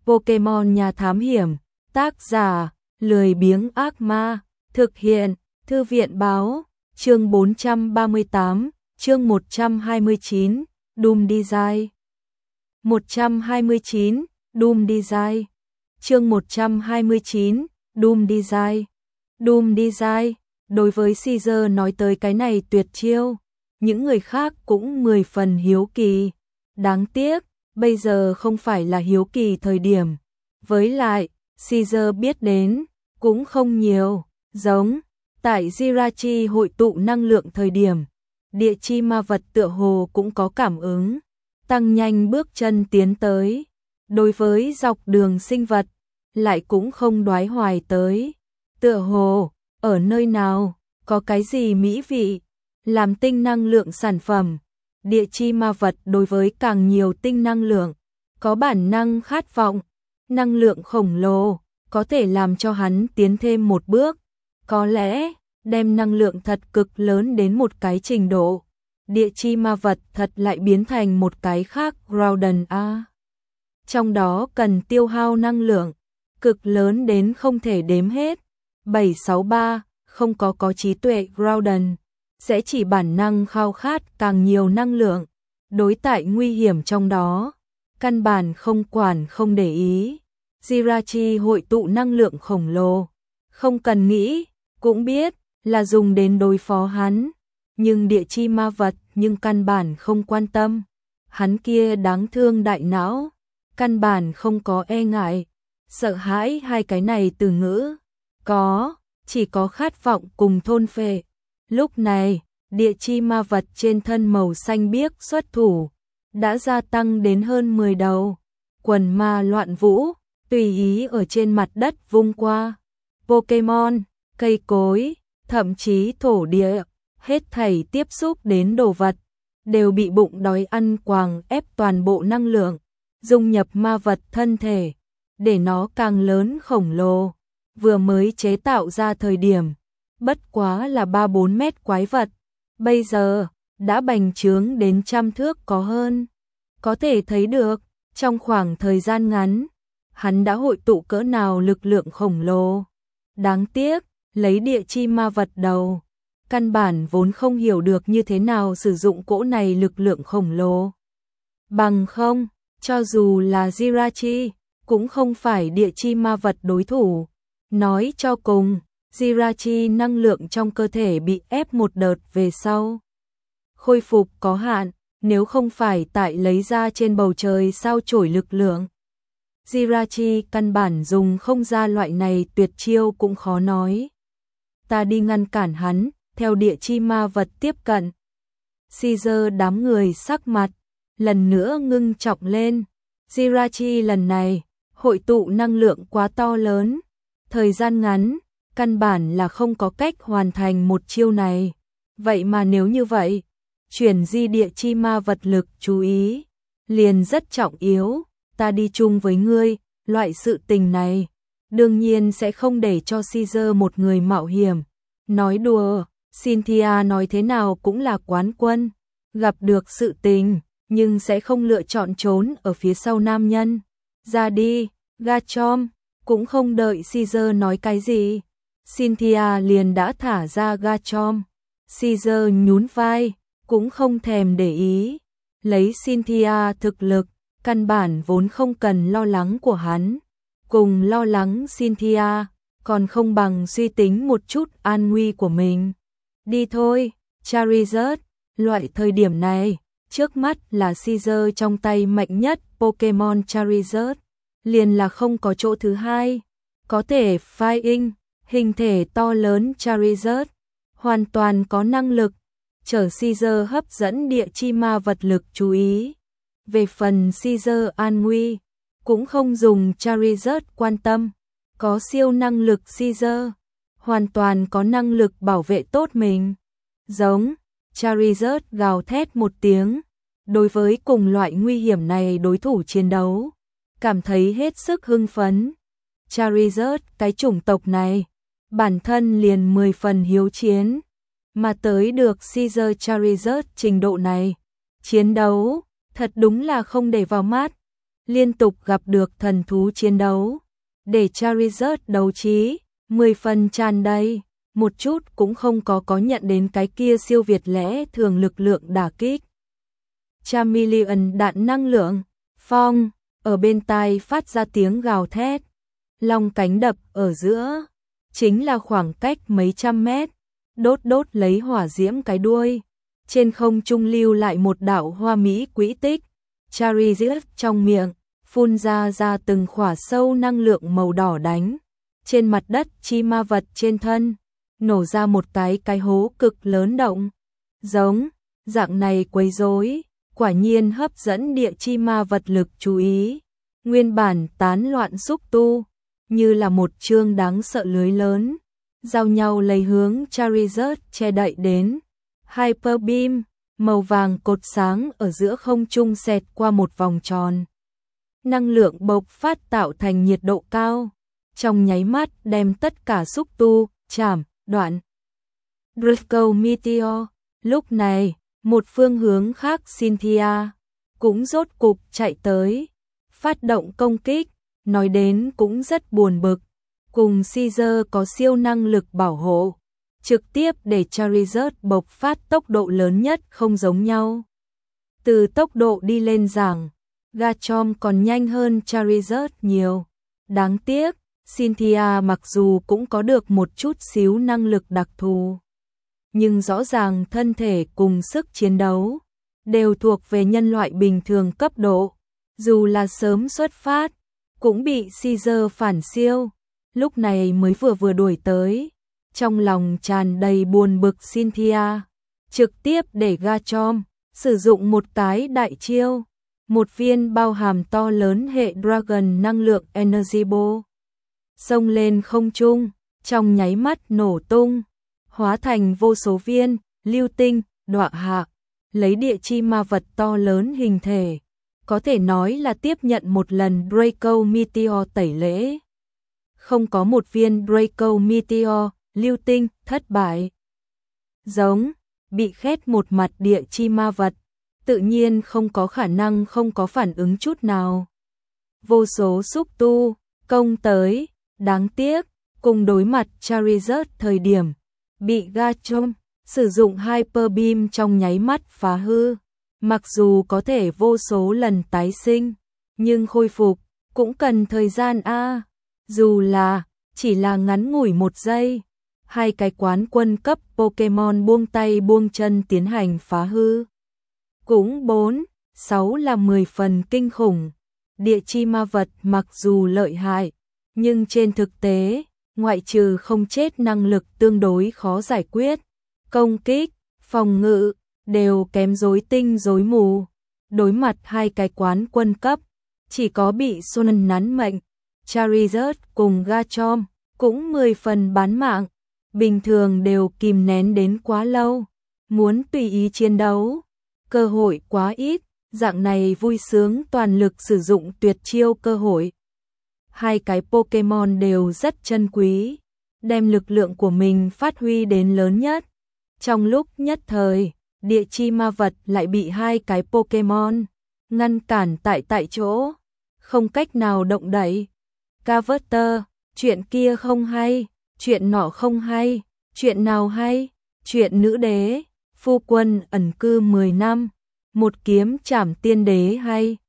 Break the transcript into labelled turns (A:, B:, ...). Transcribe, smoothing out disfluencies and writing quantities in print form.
A: Pokemon nhà thám hiểm, tác giả, lười biếng ác ma, thực hiện, thư viện báo, chương 438, chương 129, Doom Design. 129, Doom Design. Chương 129, Doom Design. Doom Design, đối với Caesar nói tới cái này tuyệt chiêu, những người khác cũng 10 phần hiếu kỳ. Đáng tiếc, bây giờ không phải là hiếu kỳ thời điểm. Với lại, Caesar biết đến, cũng không nhiều, giống tại Jirachi hội tụ năng lượng thời điểm. Địa chi ma vật tựa hồ cũng có cảm ứng, tăng nhanh bước chân tiến tới. Đối với dọc đường sinh vật, lại cũng không đoái hoài tới. Tựa hồ, ở nơi nào, có cái gì mỹ vị, làm tinh năng lượng sản phẩm. Địa chi ma vật đối với càng nhiều tinh năng lượng, có bản năng khát vọng, năng lượng khổng lồ, có thể làm cho hắn tiến thêm một bước. Có lẽ, đem năng lượng thật cực lớn đến một cái trình độ. Địa chi ma vật thật lại biến thành một cái khác Groudon A. Trong đó cần tiêu hao năng lượng, cực lớn đến không thể đếm hết. 763, không có trí tuệ Groudon, sẽ chỉ bản năng khao khát càng nhiều năng lượng. Đối tại nguy hiểm trong đó, căn bản không quản không để ý. Jirachi hội tụ năng lượng khổng lồ, không cần nghĩ, cũng biết là dùng đến đối phó hắn. Nhưng địa chi ma vật nhưng căn bản không quan tâm. Hắn kia đáng thương đại não, căn bản không có e ngại, sợ hãi hai cái này từ ngữ. Chỉ có khát vọng cùng thôn phệ. Lúc này, địa chi ma vật trên thân màu xanh biếc xuất thủ, đã gia tăng đến hơn 10 đầu. Quần ma loạn vũ, tùy ý ở trên mặt đất vung qua. Pokemon, cây cối, thậm chí thổ địa, hết thảy tiếp xúc đến đồ vật, đều bị bụng đói ăn quàng ép toàn bộ năng lượng, dung nhập ma vật thân thể, để nó càng lớn khổng lồ. Vừa mới chế tạo ra thời điểm, bất quá là 3-4 mét quái vật, bây giờ, đã bành trướng đến 100 thước có hơn. Có thể thấy được, trong khoảng thời gian ngắn, hắn đã hội tụ cỡ nào lực lượng khổng lồ. Đáng tiếc, lấy địa chi ma vật đầu, căn bản vốn không hiểu được như thế nào sử dụng cỗ này lực lượng khổng lồ. Bằng không, cho dù là Jirachi, cũng không phải địa chi ma vật đối thủ. Nói cho cùng, Jirachi năng lượng trong cơ thể bị ép một đợt về sau. Khôi phục có hạn, nếu không phải tại lấy ra trên bầu trời sao chổi lực lượng. Jirachi căn bản dùng không ra loại này tuyệt chiêu cũng khó nói. Ta đi ngăn cản hắn, theo địa chi ma vật tiếp cận. Caesar đám người sắc mặt, lần nữa ngưng trọng lên. Jirachi lần này, hội tụ năng lượng quá to lớn. Thời gian ngắn, căn bản là không có cách hoàn thành một chiêu này. Vậy mà nếu như vậy, chuyển di địa chi ma vật lực chú ý, liền rất trọng yếu. Ta đi chung với ngươi, loại sự tình này, đương nhiên sẽ không để cho Caesar một người mạo hiểm. Nói đùa, Cynthia nói thế nào cũng là quán quân, gặp được sự tình, nhưng sẽ không lựa chọn trốn ở phía sau nam nhân. Ra đi, Garchomp. Cũng không đợi Caesar nói cái gì, Cynthia liền đã thả ra Garchomp. Caesar nhún vai, cũng không thèm để ý. Lấy Cynthia thực lực, căn bản vốn không cần lo lắng của hắn. Cùng lo lắng Cynthia, còn không bằng suy tính một chút an nguy của mình. Đi thôi, Charizard. Loại thời điểm này, trước mắt là Caesar trong tay mạnh nhất Pokemon Charizard. Liền là không có chỗ thứ hai. Có thể Flying, hình thể to lớn Charizard, hoàn toàn có năng lực chở Caesar hấp dẫn địa chi ma vật lực chú ý. Về phần Caesar an nguy, cũng không dùng Charizard quan tâm. Có siêu năng lực Caesar, hoàn toàn có năng lực bảo vệ tốt mình. Giống, Charizard gào thét một tiếng, đối với cùng loại nguy hiểm này đối thủ chiến đấu, cảm thấy hết sức hưng phấn. Charizard, cái chủng tộc này, bản thân liền 10 phần hiếu chiến, mà tới được Caesar Charizard trình độ này, chiến đấu, thật đúng là không để vào mắt. liên tục gặp được thần thú chiến đấu, để Charizard đấu trí, 10 phần tràn đầy, một chút cũng không có nhận đến cái kia siêu việt lẽ thường lực lượng đả kích. Chameleon đạn năng lượng, phong, ở bên tai phát ra tiếng gào thét, long cánh đập ở giữa, chính là khoảng cách mấy trăm mét, đốt lấy hỏa diễm cái đuôi, trên không trung lưu lại một đạo hoa mỹ quỹ tích, Charizard trong miệng, phun ra từng khỏa sâu năng lượng màu đỏ đánh, trên mặt đất chi ma vật trên thân, nổ ra một cái hố cực lớn động, giống, dạng này quấy rối, quả nhiên hấp dẫn địa chi ma vật lực chú ý, nguyên bản tán loạn xúc tu, như là một chương đáng sợ lưới lớn, giao nhau lấy hướng Charizard che đậy đến. Hyper Beam, màu vàng cột sáng ở giữa không trung xẹt qua một vòng tròn. Năng lượng bộc phát tạo thành nhiệt độ cao, trong nháy mắt đem tất cả xúc tu, chảm, đoạn. Draco Meteor, lúc này, một phương hướng khác Cynthia, cũng rốt cục chạy tới, phát động công kích, nói đến cũng rất buồn bực, cùng Caesar có siêu năng lực bảo hộ, trực tiếp để Charizard bộc phát tốc độ lớn nhất không giống nhau. Từ tốc độ đi lên giảng, Garchomp còn nhanh hơn Charizard nhiều. Đáng tiếc, Cynthia mặc dù cũng có được một chút xíu năng lực đặc thù, nhưng rõ ràng thân thể cùng sức chiến đấu đều thuộc về nhân loại bình thường cấp độ, dù là sớm xuất phát, cũng bị Caesar phản siêu, lúc này mới vừa đuổi tới. Trong lòng tràn đầy buồn bực Cynthia, trực tiếp để Garchomp sử dụng một cái đại chiêu, một viên bao hàm to lớn hệ Dragon năng lượng Energy Ball, xông lên không trung, trong nháy mắt nổ tung, hóa thành vô số viên lưu tinh đọa hạ, lấy địa chi ma vật to lớn hình thể, có thể nói là tiếp nhận một lần Draco Meteor tẩy lễ. Không có một viên Draco Meteor lưu tinh thất bại. Giống, bị khét một mặt địa chi ma vật, tự nhiên không có khả năng không có phản ứng chút nào. Vô số xúc tu, công tới, đáng tiếc, cùng đối mặt Charizard thời điểm, bị Garchomp sử dụng Hyper Beam trong nháy mắt phá hư. Mặc dù có thể vô số lần tái sinh, nhưng khôi phục cũng cần thời gian a. Dù là chỉ là ngắn ngủi một giây, hai cái quán quân cấp Pokemon buông tay buông chân tiến hành phá hư. Cũng 4, 6 là 10 phần kinh khủng. Địa chi ma vật mặc dù lợi hại, nhưng trên thực tế, ngoại trừ không chết năng lực tương đối khó giải quyết, công kích, phòng ngự, đều kém rối tinh rối mù. Đối mặt hai cái quán quân cấp, chỉ có bị Sonnen nắn mệnh, Charizard cùng Garchomp cũng 10 phần bán mạng, bình thường đều kìm nén đến quá lâu, muốn tùy ý chiến đấu, cơ hội quá ít, dạng này vui sướng toàn lực sử dụng tuyệt chiêu cơ hội. Hai cái Pokemon đều rất chân quý, đem lực lượng của mình phát huy đến lớn nhất. Trong lúc nhất thời, địa chi ma vật lại bị hai cái Pokemon ngăn cản tại chỗ, không cách nào động đậy. Carver, chuyện kia không hay, chuyện nọ không hay, chuyện nào hay, chuyện nữ đế, phu quân ẩn cư 10 năm, một kiếm chảm tiên đế hay.